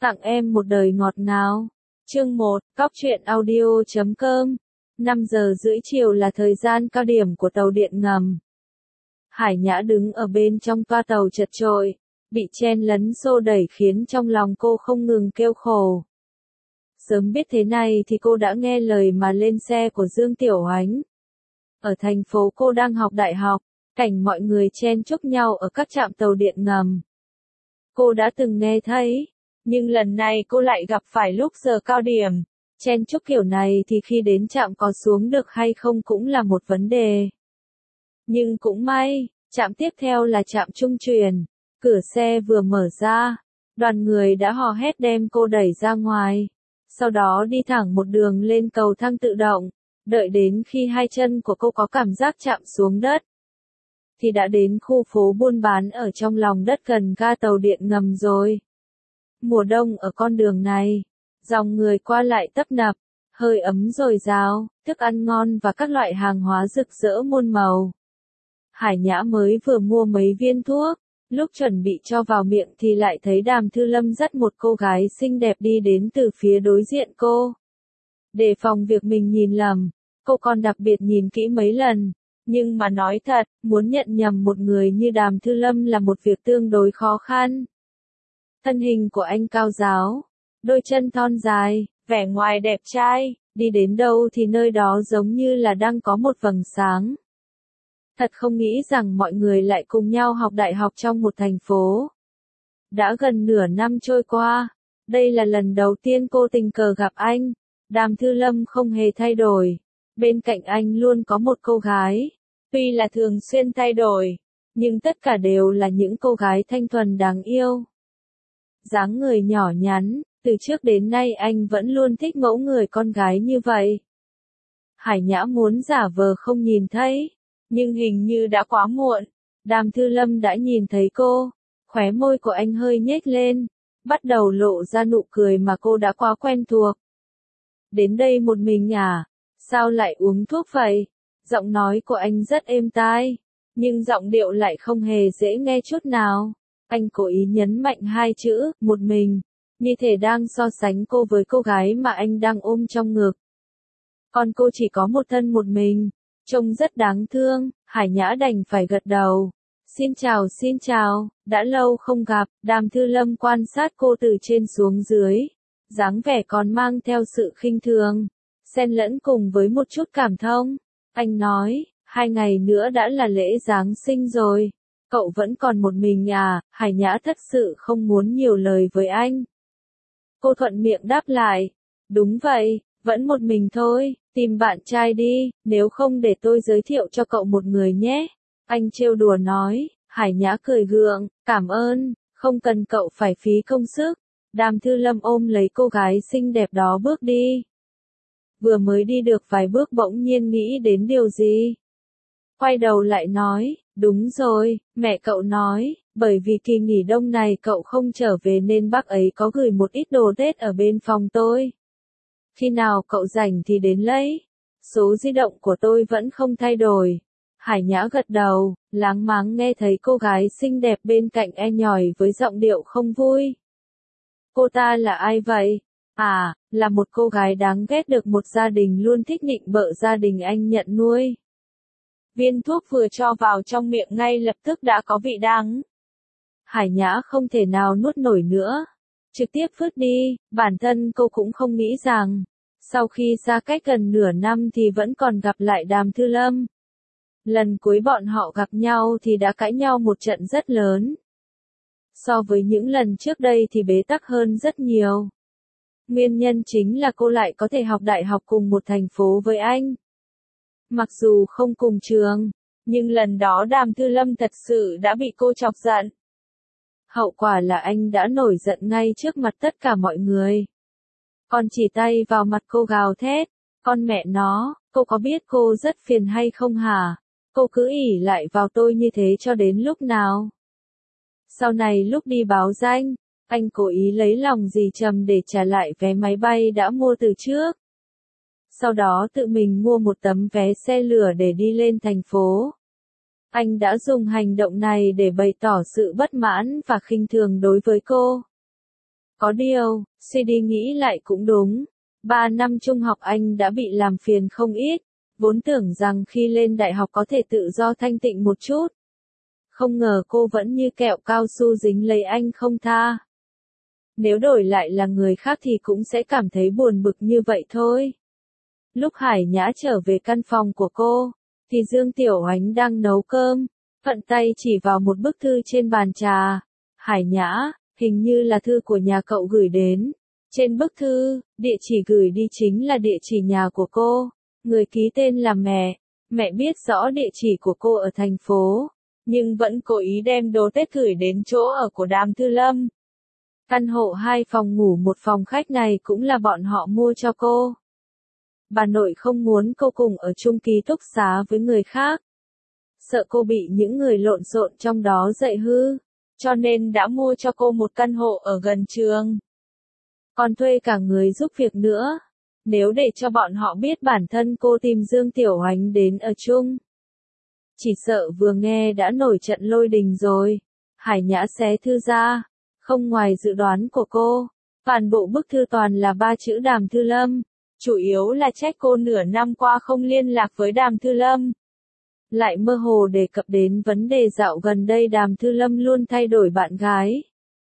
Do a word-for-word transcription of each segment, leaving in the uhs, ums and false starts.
Tặng em một đời ngọt ngào. Chương một, cóc truyện audio chấm com. năm giờ rưỡi chiều là thời gian cao điểm của tàu điện ngầm. Hải Nhã đứng ở bên trong toa tàu chật chội, bị chen lấn xô đẩy khiến trong lòng cô không ngừng kêu khổ. Sớm biết thế này thì cô đã nghe lời mà lên xe của Dương Tiểu Oánh. Ở thành phố cô đang học đại học, cảnh mọi người chen chúc nhau ở các trạm tàu điện ngầm. Cô đã từng nghe thấy, nhưng lần này cô lại gặp phải lúc giờ cao điểm. Chen chúc kiểu này thì khi đến trạm có xuống được hay không cũng là một vấn đề. Nhưng cũng may, trạm tiếp theo là trạm trung truyền. Cửa xe vừa mở ra, đoàn người đã hò hét đem cô đẩy ra ngoài. Sau đó đi thẳng một đường lên cầu thang tự động, đợi đến khi hai chân của cô có cảm giác chạm xuống đất, thì đã đến khu phố buôn bán ở trong lòng đất gần ga tàu điện ngầm rồi. Mùa đông ở con đường này, dòng người qua lại tấp nập, hơi ấm dồi dào, thức ăn ngon và các loại hàng hóa rực rỡ muôn màu. Hải Nhã mới vừa mua mấy viên thuốc, lúc chuẩn bị cho vào miệng thì lại thấy Đàm Thư Lâm dắt một cô gái xinh đẹp đi đến từ phía đối diện cô. Để phòng việc mình nhìn lầm, cô còn đặc biệt nhìn kỹ mấy lần. Nhưng mà nói thật, muốn nhận nhầm một người như Đàm Thư Lâm là một việc tương đối khó khăn. Thân hình của anh cao ráo, đôi chân thon dài, vẻ ngoài đẹp trai, đi đến đâu thì nơi đó giống như là đang có một vầng sáng. Thật không nghĩ rằng mọi người lại cùng nhau học đại học trong một thành phố. Đã gần nửa năm trôi qua, đây là lần đầu tiên cô tình cờ gặp anh. Đàm Thư Lâm không hề thay đổi. Bên cạnh anh luôn có một cô gái. Tuy là thường xuyên thay đổi, nhưng tất cả đều là những cô gái thanh thuần đáng yêu. Dáng người nhỏ nhắn, từ trước đến nay anh vẫn luôn thích mẫu người con gái như vậy. Hải Nhã muốn giả vờ không nhìn thấy, nhưng hình như đã quá muộn. Đàm Thư Lâm đã nhìn thấy cô, khóe môi của anh hơi nhếch lên, bắt đầu lộ ra nụ cười mà cô đã quá quen thuộc. Đến đây một mình à? Sao lại uống thuốc vậy? Giọng nói của anh rất êm tai, nhưng giọng điệu lại không hề dễ nghe chút nào. Anh cố ý nhấn mạnh hai chữ, một mình, như thể đang so sánh cô với cô gái mà anh đang ôm trong ngực. Còn cô chỉ có một thân một mình, trông rất đáng thương. Hải Nhã đành phải gật đầu. Xin chào xin chào, đã lâu không gặp. Đàm Thư Lâm quan sát cô từ trên xuống dưới, dáng vẻ còn mang theo sự khinh thường, xen lẫn cùng với một chút cảm thông. Anh nói, hai ngày nữa đã là lễ Giáng sinh rồi, cậu vẫn còn một mình à? Hải Nhã thật sự không muốn nhiều lời với anh. Cô thuận miệng đáp lại, đúng vậy, vẫn một mình thôi, tìm bạn trai đi, nếu không để tôi giới thiệu cho cậu một người nhé. Anh trêu đùa nói. Hải Nhã cười gượng, cảm ơn, không cần cậu phải phí công sức. Đàm Thư Lâm ôm lấy cô gái xinh đẹp đó bước đi. Vừa mới đi được vài bước bỗng nhiên nghĩ đến điều gì. Quay đầu lại nói, đúng rồi, mẹ cậu nói, bởi vì kỳ nghỉ đông này cậu không trở về nên bác ấy có gửi một ít đồ Tết ở bên phòng tôi. Khi nào cậu rảnh thì đến lấy. Số di động của tôi vẫn không thay đổi. Hải Nhã gật đầu, láng máng nghe thấy cô gái xinh đẹp bên cạnh e nhòi với giọng điệu không vui. Cô ta là ai vậy? À, là một cô gái đáng ghét được một gia đình luôn thích nịnh bợ gia đình anh nhận nuôi. Viên thuốc vừa cho vào trong miệng ngay lập tức đã có vị đắng. Hải Nhã không thể nào nuốt nổi nữa, trực tiếp phứt đi. Bản thân cô cũng không nghĩ rằng, sau khi xa cách gần nửa năm thì vẫn còn gặp lại Đàm Thư Lâm. Lần cuối bọn họ gặp nhau thì đã cãi nhau một trận rất lớn. So với những lần trước đây thì bế tắc hơn rất nhiều. Nguyên nhân chính là cô lại có thể học đại học cùng một thành phố với anh. Mặc dù không cùng trường, nhưng lần đó Đàm Thư Lâm thật sự đã bị cô chọc giận. Hậu quả là anh đã nổi giận ngay trước mặt tất cả mọi người. Còn chỉ tay vào mặt cô gào thét, con mẹ nó, cô có biết cô rất phiền hay không hả? Cô cứ ỷ lại vào tôi như thế cho đến lúc nào? Sau này lúc đi báo danh, anh cố ý lấy lòng dì Trầm để trả lại vé máy bay đã mua từ trước. Sau đó tự mình mua một tấm vé xe lửa để đi lên thành phố. Anh đã dùng hành động này để bày tỏ sự bất mãn và khinh thường đối với cô. Có điều, suy đi nghĩ lại cũng đúng. Ba năm trung học anh đã bị làm phiền không ít, vốn tưởng rằng khi lên đại học có thể tự do thanh tịnh một chút. Không ngờ cô vẫn như kẹo cao su dính lấy anh không tha. Nếu đổi lại là người khác thì cũng sẽ cảm thấy buồn bực như vậy thôi. Lúc Hải Nhã trở về căn phòng của cô, thì Dương Tiểu Ánh đang nấu cơm, thuận tay chỉ vào một bức thư trên bàn trà. Hải Nhã, hình như là thư của nhà cậu gửi đến. Trên bức thư, địa chỉ gửi đi chính là địa chỉ nhà của cô. Người ký tên là mẹ. Mẹ biết rõ địa chỉ của cô ở thành phố, nhưng vẫn cố ý đem đồ Tết gửi đến chỗ ở của Đàm Thư Lâm. Căn hộ hai phòng ngủ một phòng khách này cũng là bọn họ mua cho cô. Bà nội không muốn cô cùng ở chung ký túc xá với người khác. Sợ cô bị những người lộn xộn trong đó dạy hư, cho nên đã mua cho cô một căn hộ ở gần trường. Còn thuê cả người giúp việc nữa. Nếu để cho bọn họ biết bản thân cô tìm Dương Tiểu Ánh đến ở chung, chỉ sợ vừa nghe đã nổi trận lôi đình rồi. Hải Nhã xé thư ra, không ngoài dự đoán của cô, toàn bộ bức thư toàn là ba chữ Đàm Thư Lâm, chủ yếu là trách cô nửa năm qua không liên lạc với Đàm Thư Lâm. Lại mơ hồ đề cập đến vấn đề dạo gần đây Đàm Thư Lâm luôn thay đổi bạn gái.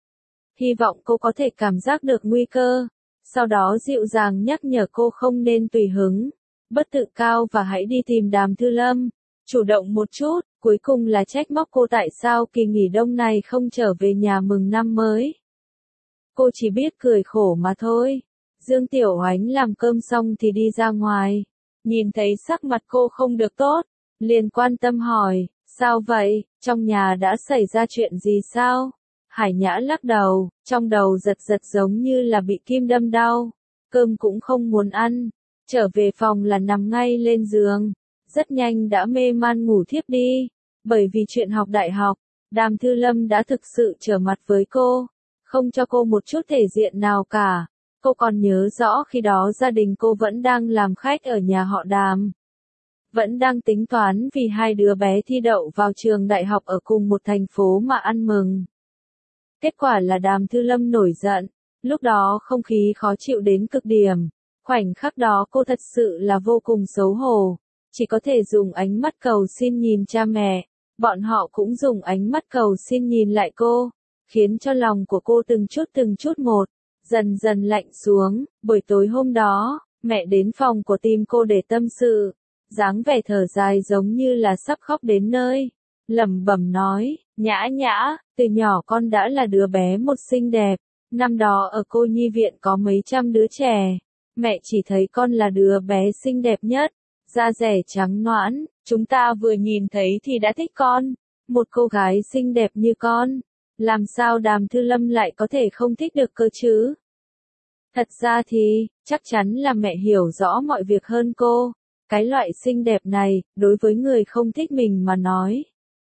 Hy vọng cô có thể cảm giác được nguy cơ, sau đó dịu dàng nhắc nhở cô không nên tùy hứng, bất tự cao và hãy đi tìm Đàm Thư Lâm, chủ động một chút. Cuối cùng là trách móc cô tại sao kỳ nghỉ đông này không trở về nhà mừng năm mới. Cô chỉ biết cười khổ mà thôi. Dương Tiểu Ánh làm cơm xong thì đi ra ngoài, nhìn thấy sắc mặt cô không được tốt, liền quan tâm hỏi, sao vậy, trong nhà đã xảy ra chuyện gì sao? Hải Nhã lắc đầu, trong đầu giật giật giống như là bị kim đâm đau, cơm cũng không muốn ăn, trở về phòng là nằm ngay lên giường, rất nhanh đã mê man ngủ thiếp đi. Bởi vì chuyện học đại học, Đàm Thư Lâm đã thực sự trở mặt với cô, không cho cô một chút thể diện nào cả. Cô còn nhớ rõ khi đó gia đình cô vẫn đang làm khách ở nhà họ Đàm. Vẫn đang tính toán vì hai đứa bé thi đậu vào trường đại học ở cùng một thành phố mà ăn mừng. Kết quả là Đàm Thư Lâm nổi giận, lúc đó không khí khó chịu đến cực điểm. Khoảnh khắc đó cô thật sự là vô cùng xấu hổ, chỉ có thể dùng ánh mắt cầu xin nhìn cha mẹ. Bọn họ cũng dùng ánh mắt cầu xin nhìn lại cô, khiến cho lòng của cô từng chút từng chút một, dần dần lạnh xuống. Buổi tối hôm đó, mẹ đến phòng của tìm cô để tâm sự, dáng vẻ thở dài giống như là sắp khóc đến nơi, lẩm bẩm nói, Nhã Nhã, từ nhỏ con đã là đứa bé một xinh đẹp, năm đó ở cô nhi viện có mấy trăm đứa trẻ, mẹ chỉ thấy con là đứa bé xinh đẹp nhất, da dẻ trắng nõn, chúng ta vừa nhìn thấy thì đã thích con, một cô gái xinh đẹp như con, làm sao Đàm Thư Lâm lại có thể không thích được cơ chứ? Thật ra thì, chắc chắn là mẹ hiểu rõ mọi việc hơn cô, cái loại xinh đẹp này, đối với người không thích mình mà nói,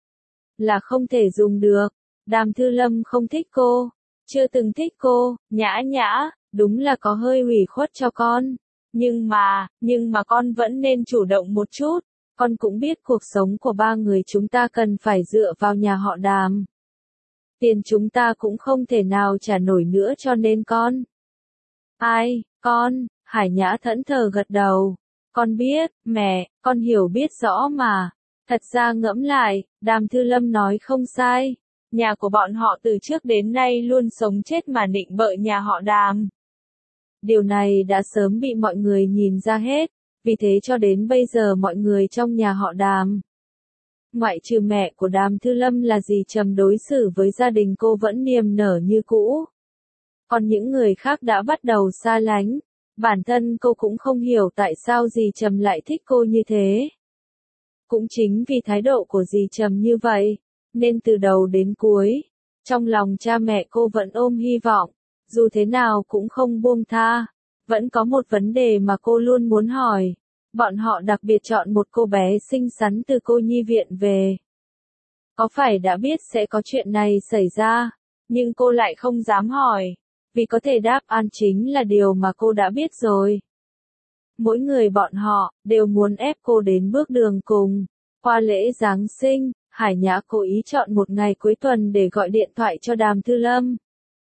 là không thể dùng được. Đàm Thư Lâm không thích cô, chưa từng thích cô, Nhã Nhã, đúng là có hơi ủy khuất cho con. Nhưng mà, nhưng mà con vẫn nên chủ động một chút, con cũng biết cuộc sống của ba người chúng ta cần phải dựa vào nhà họ Đàm. Tiền chúng ta cũng không thể nào trả nổi nữa cho nên con. Ai, con, Hải Nhã thẫn thờ gật đầu. Con biết, mẹ, con hiểu biết rõ mà. Thật ra ngẫm lại, Đàm Thư Lâm nói không sai. Nhà của bọn họ từ trước đến nay luôn sống chết mà nịnh bợ nhà họ Đàm. Điều này đã sớm bị mọi người nhìn ra hết, vì thế cho đến bây giờ mọi người trong nhà họ Đàm, ngoại trừ mẹ của Đàm Thư Lâm là dì Trầm đối xử với gia đình cô vẫn niềm nở như cũ. Còn những người khác đã bắt đầu xa lánh, bản thân cô cũng không hiểu tại sao dì Trầm lại thích cô như thế. Cũng chính vì thái độ của dì Trầm như vậy, nên từ đầu đến cuối, trong lòng cha mẹ cô vẫn ôm hy vọng. Dù thế nào cũng không buông tha, vẫn có một vấn đề mà cô luôn muốn hỏi. Bọn họ đặc biệt chọn một cô bé xinh xắn từ cô nhi viện về. Có phải đã biết sẽ có chuyện này xảy ra, nhưng cô lại không dám hỏi, vì có thể đáp án chính là điều mà cô đã biết rồi. Mỗi người bọn họ, đều muốn ép cô đến bước đường cùng. Qua lễ Giáng sinh, Hải Nhã cố ý chọn một ngày cuối tuần để gọi điện thoại cho Đàm Thư Lâm.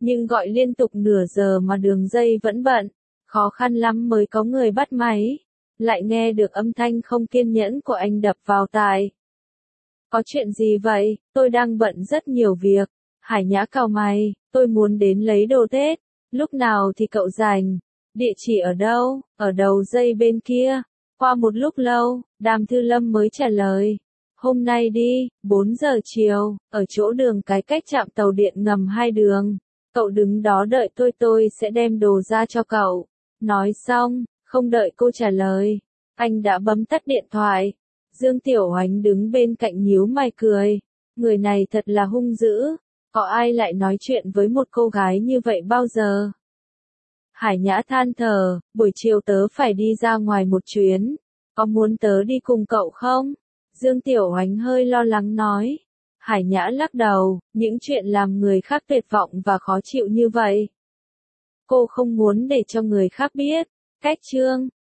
Nhưng gọi liên tục nửa giờ mà đường dây vẫn bận, khó khăn lắm mới có người bắt máy. Lại nghe được âm thanh không kiên nhẫn của anh đập vào tai. Có chuyện gì vậy? Tôi đang bận rất nhiều việc. Hải Nhã cau mày, tôi muốn đến lấy đồ Tết. Lúc nào thì cậu rảnh? Địa chỉ ở đâu? Ở đầu dây bên kia. Qua một lúc lâu, Đàm Thư Lâm mới trả lời. Hôm nay đi, bốn giờ chiều, ở chỗ đường cái cách trạm tàu điện ngầm hai đường. Cậu đứng đó đợi tôi tôi sẽ đem đồ ra cho cậu. Nói xong, không đợi cô trả lời. Anh đã bấm tắt điện thoại. Dương Tiểu Oánh đứng bên cạnh nhíu mày cười. Người này thật là hung dữ. Có ai lại nói chuyện với một cô gái như vậy bao giờ? Hải Nhã than thở, buổi chiều tớ phải đi ra ngoài một chuyến. Có muốn tớ đi cùng cậu không? Dương Tiểu Oánh hơi lo lắng nói. Hải Nhã lắc đầu, những chuyện làm người khác tuyệt vọng và khó chịu như vậy. Cô không muốn để cho người khác biết. Cách chương